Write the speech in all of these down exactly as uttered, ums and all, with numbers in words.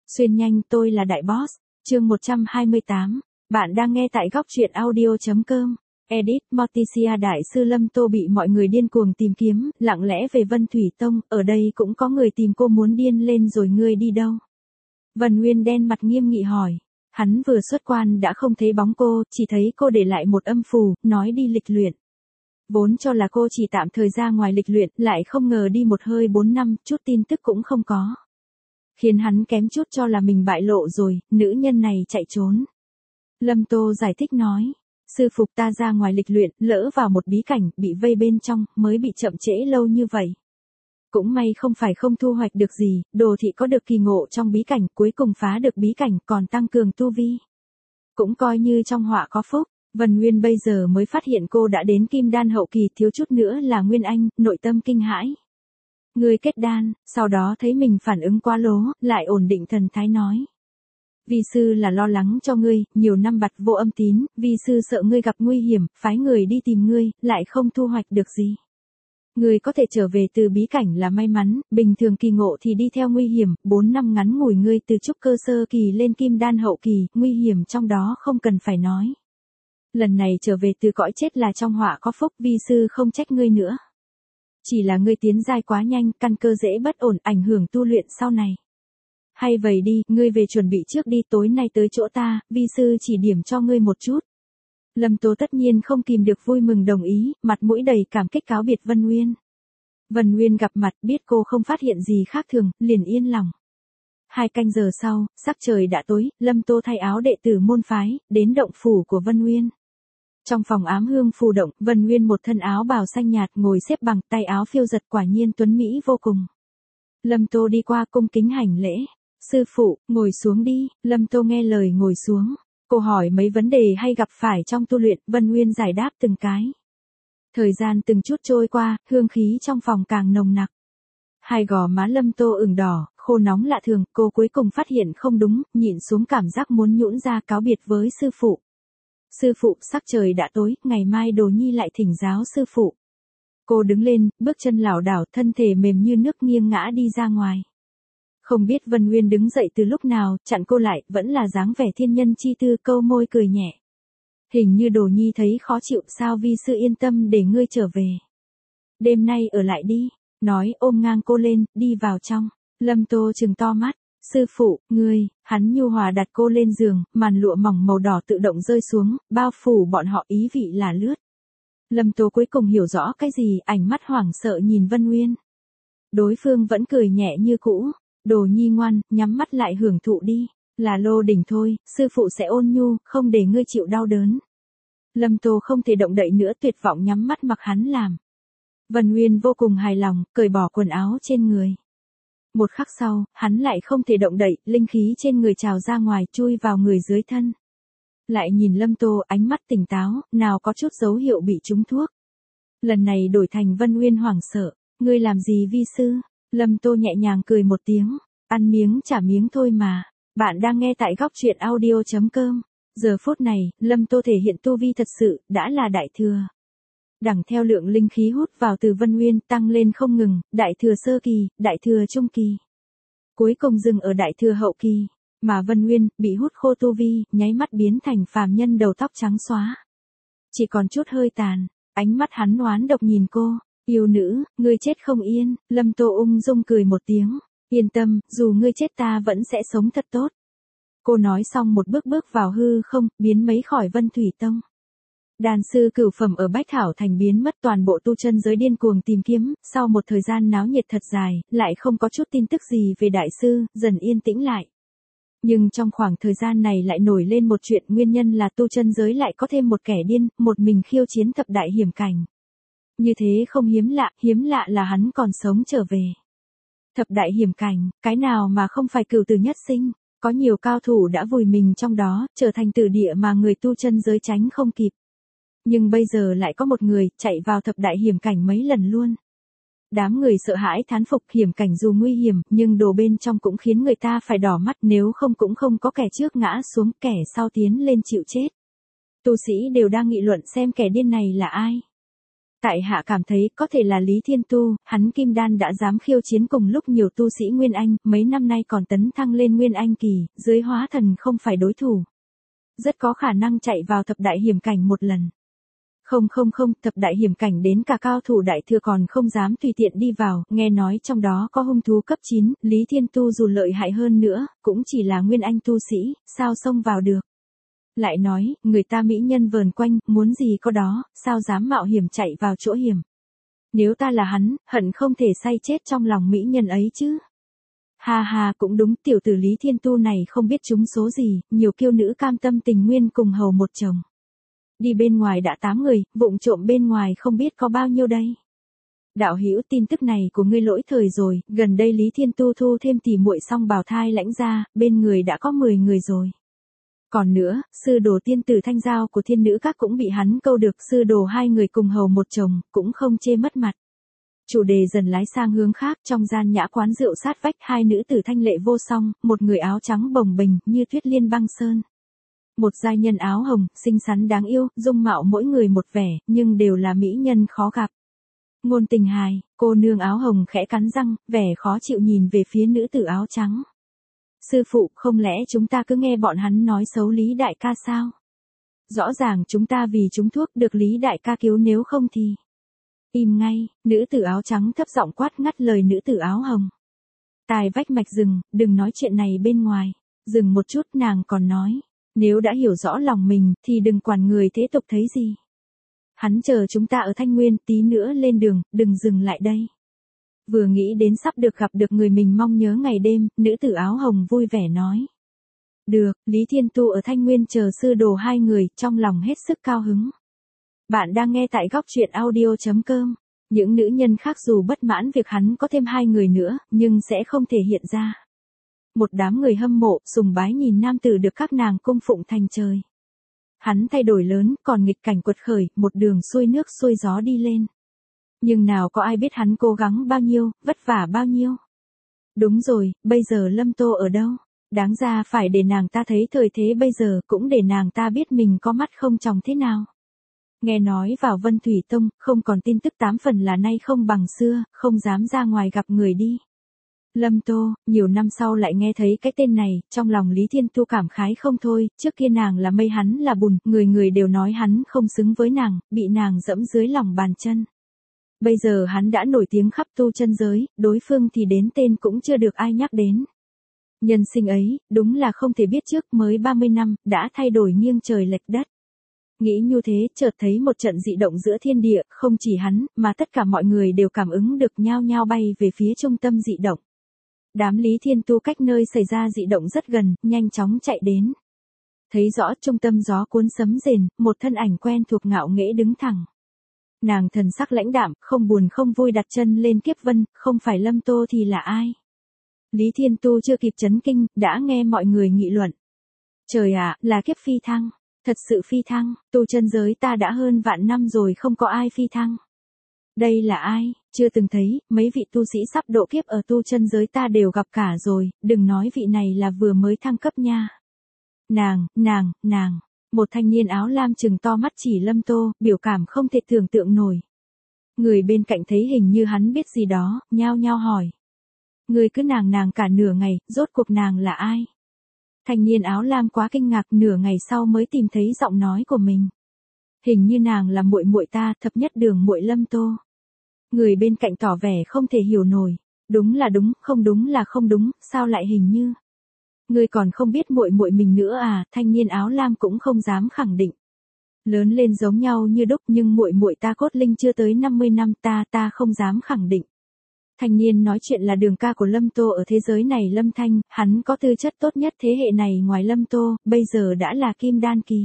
Xuyên nhanh tôi là đại boss, chương một trăm hai mươi tám. Bạn đang nghe tại góc truyện audio chấm com. Edit Morticia đại sư Lâm Tô bị mọi người điên cuồng tìm kiếm, lặng lẽ về Vân Thủy Tông, ở đây cũng có người tìm cô muốn điên lên rồi ngươi đi đâu? Vân Nguyên đen mặt nghiêm nghị hỏi. Hắn vừa xuất quan đã không thấy bóng cô, chỉ thấy cô để lại một âm phù, nói đi lịch luyện. Vốn cho là cô chỉ tạm thời ra ngoài lịch luyện, lại không ngờ đi một hơi bốn năm, chút tin tức cũng không có. Khiến hắn kém chút cho là mình bại lộ rồi, nữ nhân này chạy trốn. Lâm Tô giải thích nói, sư phụ ta ra ngoài lịch luyện, lỡ vào một bí cảnh, bị vây bên trong, mới bị chậm trễ lâu như vậy. Cũng may không phải không thu hoạch được gì, đồ thị có được kỳ ngộ trong bí cảnh, cuối cùng phá được bí cảnh, còn tăng cường tu vi. Cũng coi như trong họa có phúc. Vân Nguyên bây giờ mới phát hiện cô đã đến kim đan hậu kỳ, thiếu chút nữa là Nguyên Anh, nội tâm kinh hãi. Người kết đan, sau đó thấy mình phản ứng quá lố, lại ổn định thần thái nói. Vi sư là lo lắng cho ngươi, nhiều năm bặt vô âm tín, vi sư sợ ngươi gặp nguy hiểm, phái người đi tìm ngươi, lại không thu hoạch được gì. Ngươi có thể trở về từ bí cảnh là may mắn, bình thường kỳ ngộ thì đi theo nguy hiểm, bốn năm ngắn ngủi ngươi từ trúc cơ sơ kỳ lên kim đan hậu kỳ, nguy hiểm trong đó không cần phải nói. Lần này trở về từ cõi chết là trong họa có phúc, vi sư không trách ngươi nữa. Chỉ là ngươi tiến giai quá nhanh, căn cơ dễ bất ổn, ảnh hưởng tu luyện sau này. Hay vậy đi, ngươi về chuẩn bị trước đi, tối nay tới chỗ ta, vi sư chỉ điểm cho ngươi một chút. Lâm Tố tất nhiên không kìm được vui mừng đồng ý, mặt mũi đầy cảm kích cáo biệt Vân Nguyên. Vân Nguyên gặp mặt biết cô không phát hiện gì khác thường, liền yên lòng. Hai canh giờ sau, sắc trời đã tối, Lâm Tô thay áo đệ tử môn phái, đến động phủ của Vân Nguyên. Trong phòng ám hương phù động, Vân Nguyên một thân áo bào xanh nhạt ngồi xếp bằng, tay áo phiêu giật, quả nhiên tuấn mỹ vô cùng. Lâm Tô đi qua cung kính hành lễ. Sư phụ, ngồi xuống đi. Lâm Tô nghe lời ngồi xuống. Cô hỏi mấy vấn đề hay gặp phải trong tu luyện, Vân Nguyên giải đáp từng cái. Thời gian từng chút trôi qua, hương khí trong phòng càng nồng nặc. Hai gò má Lâm Tô ửng đỏ, khô nóng lạ thường, cô cuối cùng phát hiện không đúng, nhịn xuống cảm giác muốn nhũn ra cáo biệt với sư phụ. Sư phụ, sắc trời đã tối, ngày mai Đồ Nhi lại thỉnh giáo sư phụ. Cô đứng lên, bước chân lảo đảo, thân thể mềm như nước nghiêng ngã đi ra ngoài. Không biết Vân Nguyên đứng dậy từ lúc nào, chặn cô lại, vẫn là dáng vẻ thiên nhân chi tư, câu môi cười nhẹ. Hình như Đồ Nhi thấy khó chịu, sao vi sư yên tâm để ngươi trở về. Đêm nay ở lại đi, nói ôm ngang cô lên, đi vào trong. Lâm Tô trừng to mắt. Sư phụ, ngươi, hắn nhu hòa đặt cô lên giường, màn lụa mỏng màu đỏ tự động rơi xuống, bao phủ bọn họ, ý vị là lướt. Lâm Tố cuối cùng hiểu rõ cái gì, ánh mắt hoảng sợ nhìn Vân Nguyên. Đối phương vẫn cười nhẹ như cũ. Đồ Nhi ngoan, nhắm mắt lại hưởng thụ đi, là lô đỉnh thôi, sư phụ sẽ ôn nhu, không để ngươi chịu đau đớn. Lâm Tô không thể động đậy nữa, tuyệt vọng nhắm mắt mặc hắn làm. Vân Nguyên vô cùng hài lòng, cởi bỏ quần áo trên người. Một khắc sau, hắn lại không thể động đậy, linh khí trên người trào ra ngoài, chui vào người dưới thân. Lại nhìn Lâm Tô, ánh mắt tỉnh táo, nào có chút dấu hiệu bị trúng thuốc. Lần này đổi thành Vân Nguyên hoảng sợ, ngươi làm gì vi sư? Lâm Tô nhẹ nhàng cười một tiếng, ăn miếng trả miếng thôi mà. Bạn đang nghe tại góc truyện audio chấm com. Giờ phút này, Lâm Tô thể hiện tu vi thật sự, đã là đại thừa. Đẳng theo lượng linh khí hút vào từ Vân Nguyên tăng lên không ngừng, đại thừa sơ kỳ, đại thừa trung kỳ. Cuối cùng dừng ở đại thừa hậu kỳ, mà Vân Nguyên, bị hút khô tu vi, nháy mắt biến thành phàm nhân đầu tóc trắng xóa. Chỉ còn chút hơi tàn, ánh mắt hắn oán độc nhìn cô. Yêu nữ, ngươi chết không yên. Lâm Tô ung dung cười một tiếng. Yên tâm, dù ngươi chết ta vẫn sẽ sống thật tốt. Cô nói xong một bước bước vào hư không, biến mấy khỏi Vân Thủy Tông. Đan sư cửu phẩm ở Bách Thảo Thành biến mất, toàn bộ tu chân giới điên cuồng tìm kiếm, sau một thời gian náo nhiệt thật dài, lại không có chút tin tức gì về đại sư, dần yên tĩnh lại. Nhưng trong khoảng thời gian này lại nổi lên một chuyện, nguyên nhân là tu chân giới lại có thêm một kẻ điên, một mình khiêu chiến thập đại hiểm cảnh. Như thế không hiếm lạ, hiếm lạ là hắn còn sống trở về. Thập đại hiểm cảnh, cái nào mà không phải cửu tử nhất sinh, có nhiều cao thủ đã vùi mình trong đó, trở thành tử địa mà người tu chân giới tránh không kịp. Nhưng bây giờ lại có một người, chạy vào thập đại hiểm cảnh mấy lần luôn. Đám người sợ hãi thán phục, hiểm cảnh dù nguy hiểm, nhưng đồ bên trong cũng khiến người ta phải đỏ mắt, nếu không cũng không có kẻ trước ngã xuống, kẻ sau tiến lên chịu chết. Tu sĩ đều đang nghị luận xem kẻ điên này là ai. Tại hạ cảm thấy có thể là Lý Thiên Tu, hắn kim đan đã dám khiêu chiến cùng lúc nhiều tu sĩ Nguyên Anh, mấy năm nay còn tấn thăng lên Nguyên Anh kỳ, dưới hóa thần không phải đối thủ. Rất có khả năng chạy vào thập đại hiểm cảnh một lần. Không không không, thập đại hiểm cảnh đến cả cao thủ đại thừa còn không dám tùy tiện đi vào, nghe nói trong đó có hung thú cấp chín, Lý Thiên Tu dù lợi hại hơn nữa, cũng chỉ là Nguyên Anh tu sĩ, sao xông vào được. Lại nói, người ta mỹ nhân vờn quanh, muốn gì có đó, sao dám mạo hiểm chạy vào chỗ hiểm. Nếu ta là hắn, hận không thể say chết trong lòng mỹ nhân ấy chứ. Ha ha, cũng đúng, tiểu tử Lý Thiên Tu này không biết trúng số gì, nhiều kiêu nữ cam tâm tình nguyên cùng hầu một chồng. Đi bên ngoài đã tám người, vụng trộm bên ngoài không biết có bao nhiêu đây. Đạo hữu, tin tức này của ngươi lỗi thời rồi, gần đây Lý Thiên Tu thu thêm tỷ muội xong bào thai lãnh ra, bên người đã có mười người rồi. Còn nữa, sư đồ tiên tử thanh giao của thiên nữ các cũng bị hắn câu được, sư đồ hai người cùng hầu một chồng, cũng không chê mất mặt. Chủ đề dần lái sang hướng khác, trong gian nhã quán rượu sát vách hai nữ tử thanh lệ vô song, một người áo trắng bồng bềnh như tuyết liên băng sơn. Một giai nhân áo hồng, xinh xắn đáng yêu, dung mạo mỗi người một vẻ, nhưng đều là mỹ nhân khó gặp. Ngôn tình hài, cô nương áo hồng khẽ cắn răng, vẻ khó chịu nhìn về phía nữ tử áo trắng. Sư phụ, không lẽ chúng ta cứ nghe bọn hắn nói xấu Lý đại ca sao? Rõ ràng chúng ta vì chúng thuốc được Lý đại ca cứu, nếu không thì... Im ngay, nữ tử áo trắng thấp giọng quát ngắt lời nữ tử áo hồng. Tài vách mạch rừng, đừng nói chuyện này bên ngoài. Dừng một chút, nàng còn nói. Nếu đã hiểu rõ lòng mình, thì đừng quản người thế tục thấy gì. Hắn chờ chúng ta ở Thanh Nguyên, tí nữa lên đường, đừng dừng lại đây. Vừa nghĩ đến sắp được gặp được người mình mong nhớ ngày đêm, nữ tử áo hồng vui vẻ nói. Được, Lý Thiên Tu ở Thanh Nguyên chờ sư đồ hai người, trong lòng hết sức cao hứng. Bạn đang nghe tại góc truyện audio chấm com. Những nữ nhân khác dù bất mãn việc hắn có thêm hai người nữa, nhưng sẽ không thể hiện ra. Một đám người hâm mộ, sùng bái nhìn nam tử được các nàng cung phụng thành trời. Hắn thay đổi lớn, còn nghịch cảnh quật khởi, một đường xuôi nước xuôi gió đi lên. Nhưng nào có ai biết hắn cố gắng bao nhiêu, vất vả bao nhiêu. Đúng rồi, bây giờ Lâm Tô ở đâu? Đáng ra phải để nàng ta thấy thời thế bây giờ, cũng để nàng ta biết mình có mắt không tròng thế nào. Nghe nói vào Vân Thủy Tông, không còn tin tức, tám phần là nay không bằng xưa, không dám ra ngoài gặp người đi. Lâm Tô, nhiều năm sau lại nghe thấy cái tên này, trong lòng Lý Thiên Tu cảm khái không thôi, trước kia nàng là mây hắn là bùn, người người đều nói hắn không xứng với nàng, bị nàng dẫm dưới lòng bàn chân. Bây giờ hắn đã nổi tiếng khắp tu chân giới, đối phương thì đến tên cũng chưa được ai nhắc đến. Nhân sinh ấy, đúng là không thể biết trước, mới ba mươi năm, đã thay đổi nghiêng trời lệch đất. Nghĩ như thế, chợt thấy một trận dị động giữa thiên địa, không chỉ hắn, mà tất cả mọi người đều cảm ứng được, nhao nhao bay về phía trung tâm dị động. Đám Lý Thiên Tu cách nơi xảy ra dị động rất gần, nhanh chóng chạy đến. Thấy rõ trung tâm gió cuốn sấm rền, một thân ảnh quen thuộc ngạo nghễ đứng thẳng. Nàng thần sắc lãnh đạm, không buồn không vui đặt chân lên kiếp vân, không phải Lâm Tô thì là ai? Lý Thiên Tu chưa kịp chấn kinh, đã nghe mọi người nghị luận. Trời ạ, là kiếp phi thăng. Thật sự phi thăng, tu chân giới ta đã hơn vạn năm rồi không có ai phi thăng. Đây là ai, chưa từng thấy, mấy vị tu sĩ sắp độ kiếp ở tu chân giới ta đều gặp cả rồi, đừng nói vị này là vừa mới thăng cấp nha. Nàng, nàng, nàng, một thanh niên áo lam trừng to mắt chỉ Lâm Tô, biểu cảm không thể tưởng tượng nổi. Người bên cạnh thấy hình như hắn biết gì đó, nhao nhao hỏi. Người cứ nàng nàng cả nửa ngày, rốt cuộc nàng là ai? Thanh niên áo lam quá kinh ngạc, nửa ngày sau mới tìm thấy giọng nói của mình. Hình như nàng là muội muội ta, thập nhất đường muội Lâm Tô. Người bên cạnh tỏ vẻ không thể hiểu nổi. Đúng là đúng, không đúng là không đúng, sao lại hình như? Ngươi còn không biết muội muội mình nữa à? Thanh niên áo lam cũng không dám khẳng định. Lớn lên giống nhau như đúc, nhưng muội muội ta cốt linh chưa tới năm mươi năm, ta ta không dám khẳng định. Thanh niên nói chuyện là đường ca của Lâm Tô ở thế giới này, Lâm Thanh, hắn có tư chất tốt nhất thế hệ này ngoài Lâm Tô, bây giờ đã là kim đan kỳ.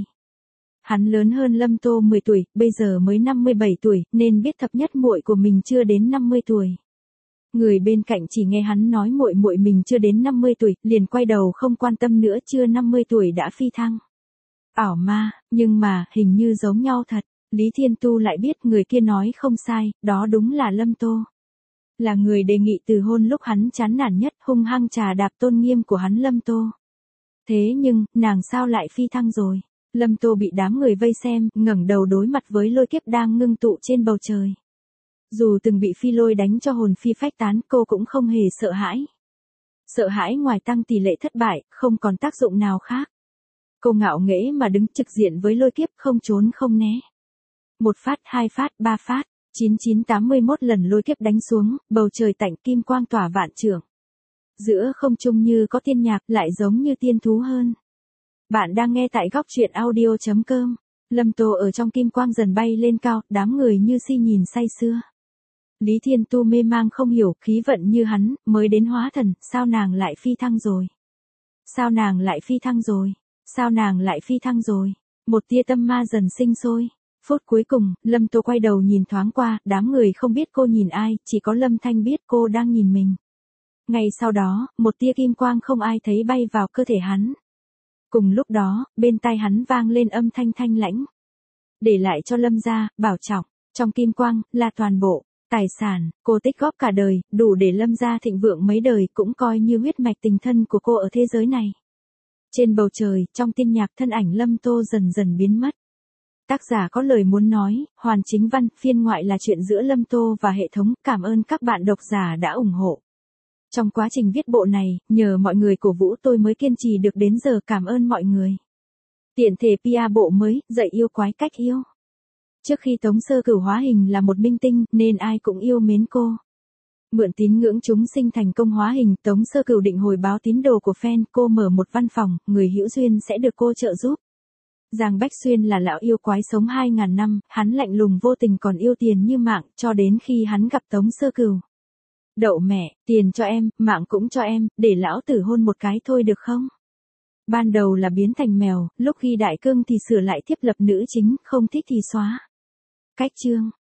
Hắn lớn hơn Lâm Tô mười tuổi, bây giờ mới năm mươi bảy tuổi, nên biết thập nhất muội của mình chưa đến năm mươi tuổi. Người bên cạnh chỉ nghe hắn nói muội muội mình chưa đến năm mươi tuổi, liền quay đầu không quan tâm nữa, chưa năm mươi tuổi đã phi thăng. Ảo ma, nhưng mà, hình như giống nhau thật, Lý Thiên Tu lại biết người kia nói không sai, đó đúng là Lâm Tô. Là người đề nghị từ hôn lúc hắn chán nản nhất, hung hăng trà đạp tôn nghiêm của hắn Lâm Tô. Thế nhưng, nàng sao lại phi thăng rồi? Lâm Tô bị đám người vây xem, ngẩng đầu đối mặt với lôi kiếp đang ngưng tụ trên bầu trời. Dù từng bị phi lôi đánh cho hồn phi phách tán, cô cũng không hề sợ hãi. Sợ hãi ngoài tăng tỷ lệ thất bại, không còn tác dụng nào khác. Cô ngạo nghễ mà đứng trực diện với lôi kiếp, không trốn không né. Một phát, hai phát, ba phát, chín chín tám mươi mốt lần lôi kiếp đánh xuống, bầu trời tạnh kim quang tỏa vạn trượng. Giữa không trung như có tiên nhạc, lại giống như tiên thú hơn. Bạn đang nghe tại góc truyện audio chấm com. Lâm Tô ở trong kim quang dần bay lên cao, đám người như si nhìn say sưa. Lý Thiên Tu mê mang không hiểu, khí vận như hắn, mới đến hóa thần, sao nàng lại phi thăng rồi? Sao nàng lại phi thăng rồi? Sao nàng lại phi thăng rồi? Một tia tâm ma dần sinh sôi. Phút cuối cùng, Lâm Tô quay đầu nhìn thoáng qua, đám người không biết cô nhìn ai, chỉ có Lâm Thanh biết cô đang nhìn mình. Ngay sau đó, một tia kim quang không ai thấy bay vào cơ thể hắn. Cùng lúc đó, bên tai hắn vang lên âm thanh thanh lãnh. Để lại cho Lâm gia, bảo trọng, trong kim quang, là toàn bộ tài sản, cô tích góp cả đời, đủ để Lâm gia thịnh vượng mấy đời, cũng coi như huyết mạch tình thân của cô ở thế giới này. Trên bầu trời, trong tiên nhạc thân ảnh Lâm Tô dần dần biến mất. Tác giả có lời muốn nói, hoàn chính văn, phiên ngoại là chuyện giữa Lâm Tô và hệ thống, cảm ơn các bạn độc giả đã ủng hộ. Trong quá trình viết bộ này, nhờ mọi người cổ vũ tôi mới kiên trì được đến giờ, cảm ơn mọi người. Tiện thể pê e bộ mới, dạy yêu quái cách yêu. Trước khi Tống Sơ Cửu hóa hình là một minh tinh, nên ai cũng yêu mến cô. Mượn tín ngưỡng chúng sinh thành công hóa hình, Tống Sơ Cửu định hồi báo tín đồ của fan, cô mở một văn phòng, người hữu duyên sẽ được cô trợ giúp. Giang Bách Xuyên là lão yêu quái sống hai ngàn năm, hắn lạnh lùng vô tình còn yêu tiền như mạng, cho đến khi hắn gặp Tống Sơ Cửu. Đậu mẹ, tiền cho em, mạng cũng cho em, để lão tử hôn một cái thôi được không? Ban đầu là biến thành mèo, lúc ghi đại cương thì sửa lại thiết lập nữ chính, không thích thì xóa. Cách chương